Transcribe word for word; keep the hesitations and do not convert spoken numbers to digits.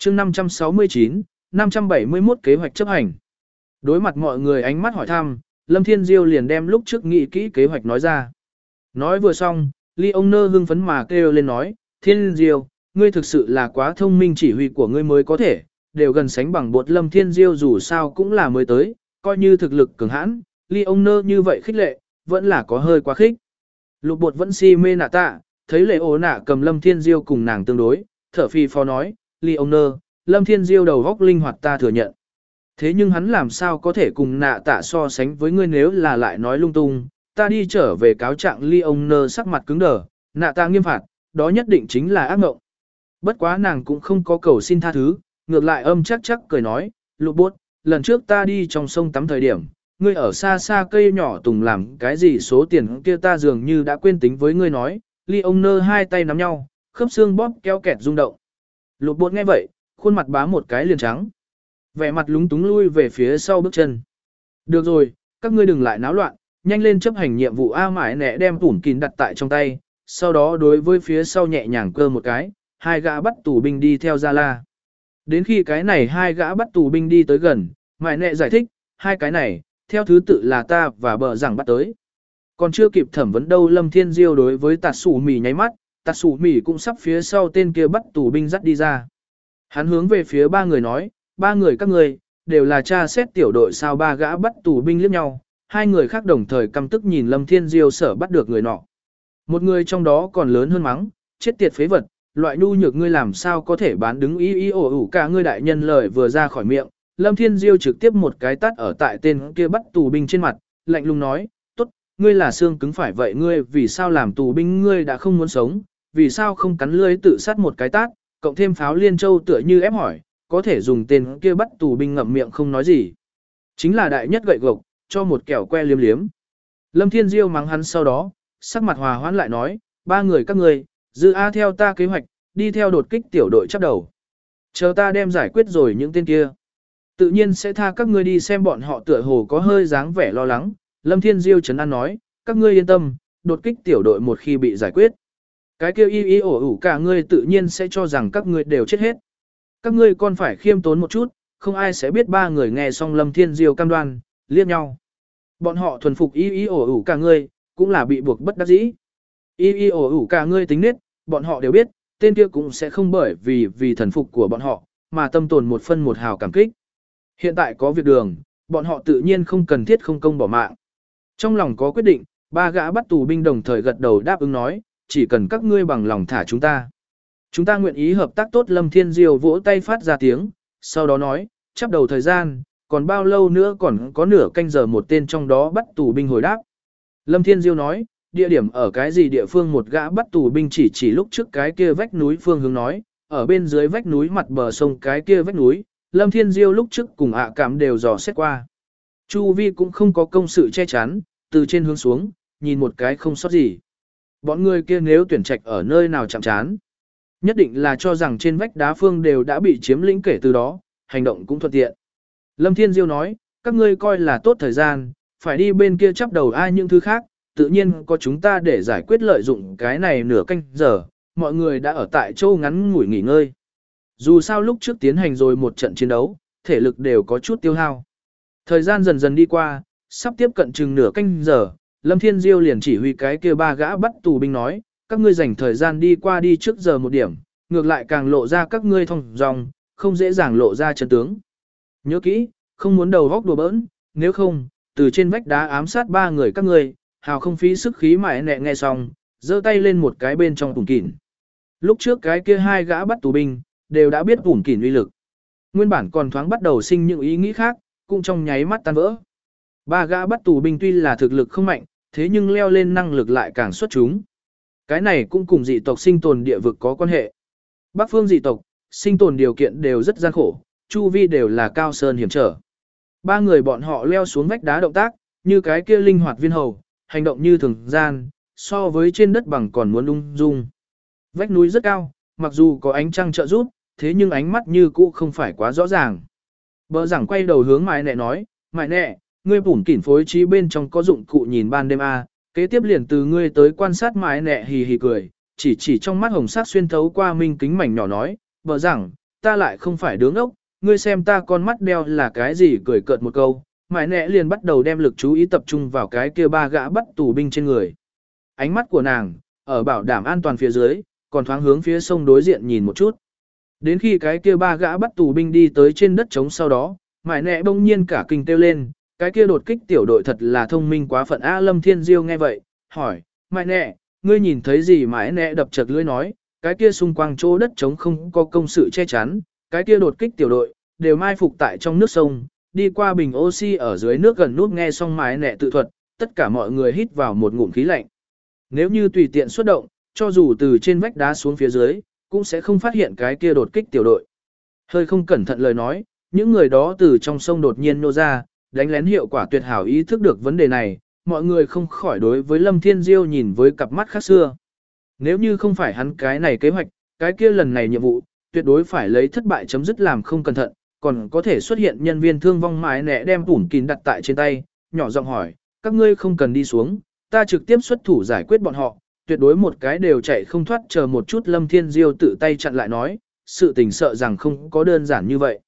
chương năm trăm sáu mươi chín, năm trăm bảy mươi mốt kế hoạch chấp hành. Đối mặt mọi người ánh mắt hỏi thăm, Lâm Thiên Diêu liền đem lúc trước nghĩ kỹ kế hoạch nói ra. Nói vừa xong, Ly ông nơ hưng phấn mà kêu lên nói, Thiên Diêu, ngươi thực sự là quá thông minh, chỉ huy của ngươi mới có thể, đều gần sánh bằng bột. Lâm Thiên Diêu dù sao cũng là mới tới, coi như thực lực cường hãn, Ly ông nơ như vậy khích lệ, vẫn là có hơi quá khích. Lục bột vẫn si mê nạ tạ, thấy lệ ố nạ cầm Lâm Thiên Diêu cùng nàng tương đối, thở phi phò nói, Ly ông nơ, Lâm Thiên Diêu đầu góc linh hoạt ta thừa nhận. Thế nhưng hắn làm sao có thể cùng nạ tạ so sánh với ngươi, nếu là lại nói lung tung, ta đi trở về cáo trạng. Ly ông nơ sắc mặt cứng đờ, nạ tạ nghiêm phạt, đó nhất định chính là ác mộng. Bất quá nàng cũng không có cầu xin tha thứ, ngược lại âm chắc chắc cười nói, lục bốt, lần trước ta đi trong sông tắm thời điểm, ngươi ở xa xa cây nhỏ tùng làm cái gì số tiền kia ta dường như đã quên tính với ngươi nói. Ly ông nơ hai tay nắm nhau, khớp xương bóp keo kẹt rung động. Lục bốt nghe vậy, khuôn mặt bá một cái liền trắng. Vẻ mặt lúng túng lui về phía sau bước chân. Được rồi, các ngươi đừng lại náo loạn, nhanh lên chấp hành nhiệm vụ. A Mải Nẹ đem tủn kín đặt tại trong tay, sau đó đối với phía sau nhẹ nhàng cơ một cái, hai gã bắt tù binh đi theo Gia La. Đến khi cái này hai gã bắt tù binh đi tới gần, Mải Nẹ giải thích, hai cái này, theo thứ tự là ta và bờ rằng bắt tới. Còn chưa kịp thẩm vấn đâu, Lâm Thiên Diêu đối với Tạt Sủ Mỉ nháy mắt, Tạt Sủ Mỉ cũng sắp phía sau tên kia bắt tù binh dắt đi ra. Hắn hướng về phía ba người nói, ba người các ngươi đều là tra xét tiểu đội sao? Ba gã bắt tù binh liếc nhau, hai người khác đồng thời căm tức nhìn Lâm Thiên Diêu sở bắt được người nọ. Một người trong đó còn lớn hơn mắng, chết tiệt phế vật, loại nhu nhược ngươi làm sao có thể bán đứng y y ổ ủ cả ngươi. Đại nhân lời vừa ra khỏi miệng, Lâm Thiên Diêu trực tiếp một cái tát ở tại tên kia bắt tù binh trên mặt, lạnh lùng nói, tốt, ngươi là xương cứng phải vậy, ngươi vì sao làm tù binh? Ngươi đã không muốn sống, vì sao không cắn lưỡi tự sát một cái tát, cộng thêm pháo liên châu tựa như ép hỏi, có thể dùng tên kia bắt tù binh ngậm miệng không nói gì. Chính là đại nhất gậy gộc, cho một kẹo que liếm liếm. Lâm Thiên Diêu mắng hắn, sau đó, sắc mặt hòa hoãn lại nói, ba người các ngươi, dư A theo ta kế hoạch, đi theo đột kích tiểu đội chắp đầu. Chờ ta đem giải quyết rồi những tên kia, tự nhiên sẽ tha các ngươi đi. Xem bọn họ tựa hồ có hơi dáng vẻ lo lắng, Lâm Thiên Diêu trấn an nói, các ngươi yên tâm, đột kích tiểu đội một khi bị giải quyết, cái kêu y y ổ ủ cả ngươi tự nhiên sẽ cho rằng các ngươi đều chết hết. Các ngươi còn phải khiêm tốn một chút, không ai sẽ biết. Ba người nghe xong Lâm Thiên Diêu cam đoan, liếc nhau. Bọn họ thuần phục y y ổ ủ cả ngươi, cũng là bị buộc bất đắc dĩ. Y y ổ ủ cả ngươi tính nết, bọn họ đều biết, tên kia cũng sẽ không bởi vì vì thần phục của bọn họ, mà tâm tồn một phân một hào cảm kích. Hiện tại có việc đường, bọn họ tự nhiên không cần thiết không công bỏ mạng. Trong lòng có quyết định, ba gã bắt tù binh đồng thời gật đầu đáp ứng nói, chỉ cần các ngươi bằng lòng thả chúng ta, chúng ta nguyện ý hợp tác. Tốt. Lâm Thiên Diêu vỗ tay phát ra tiếng, sau đó nói, chắp đầu thời gian, còn bao lâu nữa? Còn có nửa canh giờ. Một tên trong đó bắt tù binh hồi đáp. Lâm Thiên Diêu nói, địa điểm ở cái gì địa phương? Một gã bắt tù binh chỉ chỉ lúc trước cái kia vách núi phương hướng nói, ở bên dưới vách núi mặt bờ sông cái kia vách núi. Lâm Thiên Diêu lúc trước cùng ạ cảm đều dò xét qua. Chu vi cũng không có công sự che chắn, từ trên hướng xuống, nhìn một cái không sót gì. Bọn người kia nếu tuyển trạch ở nơi nào chạm chán, nhất định là cho rằng trên vách đá phương đều đã bị chiếm lĩnh, kể từ đó, hành động cũng thuận tiện. Lâm Thiên Diêu nói, các ngươi coi là tốt thời gian, phải đi bên kia chắp đầu. Ai những thứ khác, tự nhiên có chúng ta để giải quyết. Lợi dụng cái này nửa canh giờ, mọi người đã ở tại châu ngắn ngủi nghỉ ngơi. Dù sao lúc trước tiến hành rồi một trận chiến đấu, thể lực đều có chút tiêu hao. Thời gian dần dần đi qua, sắp tiếp cận chừng nửa canh giờ, Lâm Thiên Diêu liền chỉ huy cái kia ba gã bắt tù binh nói, các ngươi dành thời gian đi qua đi trước giờ một điểm, ngược lại càng lộ ra các ngươi thông dòng, không dễ dàng lộ ra chân tướng. Nhớ kỹ, không muốn đầu góc đùa bỡn, nếu không, từ trên vách đá ám sát ba người các ngươi, hào không phí sức khí. Mải Nẹ nghe xong, giơ tay lên một cái bên trong tủm kỉn. Lúc trước cái kia hai gã bắt tù binh, đều đã biết tủm kỉn uy lực. Nguyên bản còn thoáng bắt đầu sinh những ý nghĩ khác, cũng trong nháy mắt tan vỡ. Ba gã bắt tù binh tuy là thực lực không mạnh, thế nhưng leo lên năng lực lại càng xuất chúng. Cái này cũng cùng dị tộc sinh tồn địa vực có quan hệ. Bắc phương dị tộc, sinh tồn điều kiện đều rất gian khổ, chu vi đều là cao sơn hiểm trở. Ba người bọn họ leo xuống vách đá động tác, như cái kia linh hoạt viên hầu, hành động như thường gian, so với trên đất bằng còn muốn ung dung. Vách núi rất cao, mặc dù có ánh trăng trợ giúp, thế nhưng ánh mắt như cũ không phải quá rõ ràng. Bờ giảng quay đầu hướng Mải Nẹ nói, Mải Nẹ, ngươi bủn kỉn phối trí bên trong có dụng cụ nhìn ban đêm a, kế tiếp liền từ ngươi tới quan sát. Mải Nẹ hì hì cười, chỉ chỉ trong mắt hồng sắc xuyên thấu qua minh kính mảnh nhỏ nói, bờ giảng, ta lại không phải đứng ốc, ngươi xem ta con mắt đeo là cái gì, cười cợt một câu, mãi nẹ liền bắt đầu đem lực chú ý tập trung vào cái kia ba gã bắt tù binh trên người. Ánh mắt của nàng, ở bảo đảm an toàn phía dưới, còn thoáng hướng phía sông đối diện nhìn một chút. Đến khi cái kia ba gã bắt tù binh đi tới trên đất trống sau đó, mãi nẹ bỗng nhiên cả kinh kêu lên, cái kia đột kích tiểu đội thật là thông minh quá phận. A Lâm Thiên Diêu nghe vậy, hỏi, mãi nẹ, ngươi nhìn thấy gì? Mãi nẹ đập chật lưỡi nói, cái kia xung quanh chỗ đất trống không có công sự che chắn, cái kia đột kích tiểu đội, đều mai phục tại trong nước sông, đi qua bình oxy ở dưới nước gần nút. Nghe xong mãi nẹ tự thuật, tất cả mọi người hít vào một ngụm khí lạnh. Nếu như tùy tiện xuất động, cho dù từ trên vách đá xuống phía dưới, cũng sẽ không phát hiện cái kia đột kích tiểu đội. Hơi không cẩn thận lời nói, những người đó từ trong sông đột nhiên nô ra, đánh lén hiệu quả tuyệt hảo. Ý thức được vấn đề này, mọi người không khỏi đối với Lâm Thiên Diêu nhìn với cặp mắt khác xưa. Nếu như không phải hắn cái này kế hoạch, cái kia lần này nhiệm vụ, tuyệt đối phải lấy thất bại chấm dứt. Làm không cẩn thận, còn có thể xuất hiện nhân viên thương vong. Mãi nẹ đem tủn kín đặt tại trên tay, nhỏ giọng hỏi, các ngươi không cần đi xuống, ta trực tiếp xuất thủ giải quyết bọn họ, tuyệt đối một cái đều chạy không thoát. Chờ một chút, Lâm Thiên Diêu tự tay chặn lại nói, sự tình sợ rằng không có đơn giản như vậy.